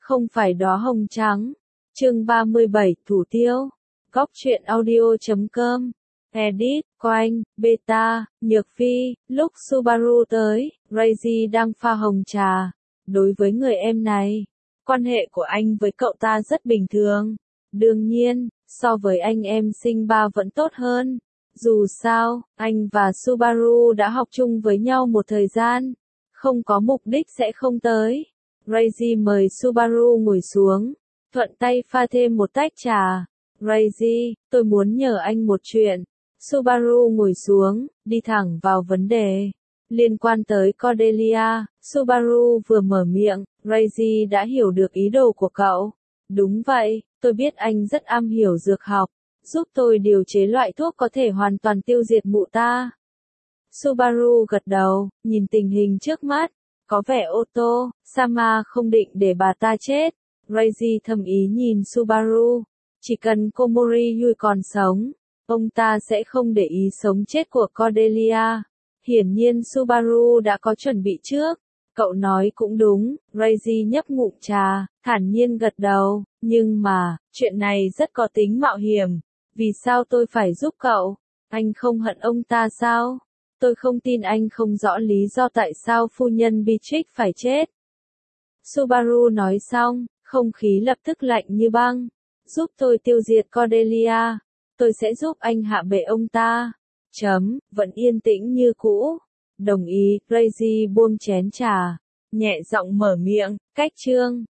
không phải đóa hồng trắng. Chương 37, Thủ tiêu. Góc truyện audio.com. Edit, Quanh, Beta, Nhược Phi. Lúc Subaru tới, Reiji đang pha hồng trà. Đối với người em này, quan hệ của anh với cậu ta rất bình thường. Đương nhiên, so với anh em sinh ba vẫn tốt hơn. Dù sao, anh và Subaru đã học chung với nhau một thời gian. Không có mục đích sẽ không tới. Reiji mời Subaru ngồi xuống, thuận tay pha thêm một tách trà. Reiji, tôi muốn nhờ anh một chuyện. Subaru ngồi xuống, đi thẳng vào vấn đề. Liên quan tới Cordelia, Subaru vừa mở miệng, Reiji đã hiểu được ý đồ của cậu. Đúng vậy, tôi biết anh rất am hiểu dược học. Giúp tôi điều chế loại thuốc có thể hoàn toàn tiêu diệt mụ ta. Subaru gật đầu, nhìn tình hình trước mắt. Có vẻ Otto Sama không định để bà ta chết. Reiji thầm ý nhìn Subaru. Chỉ cần Komori Yui còn sống, ông ta sẽ không để ý sống chết của Cordelia. Hiển nhiên Subaru đã có chuẩn bị trước. Cậu nói cũng đúng, Reiji nhấp ngụm trà, thản nhiên gật đầu. Nhưng mà, chuyện này rất có tính mạo hiểm. Vì sao tôi phải giúp cậu? Anh không hận ông ta sao? Tôi không tin anh không rõ lý do tại sao phu nhân Beatrix phải chết. Subaru nói xong, không khí lập tức lạnh như băng. Giúp tôi tiêu diệt Cordelia. Tôi sẽ giúp anh hạ bệ ông ta. Vẫn yên tĩnh như cũ. Đồng ý, Reiji buông chén trà. Nhẹ giọng mở miệng, cách chương.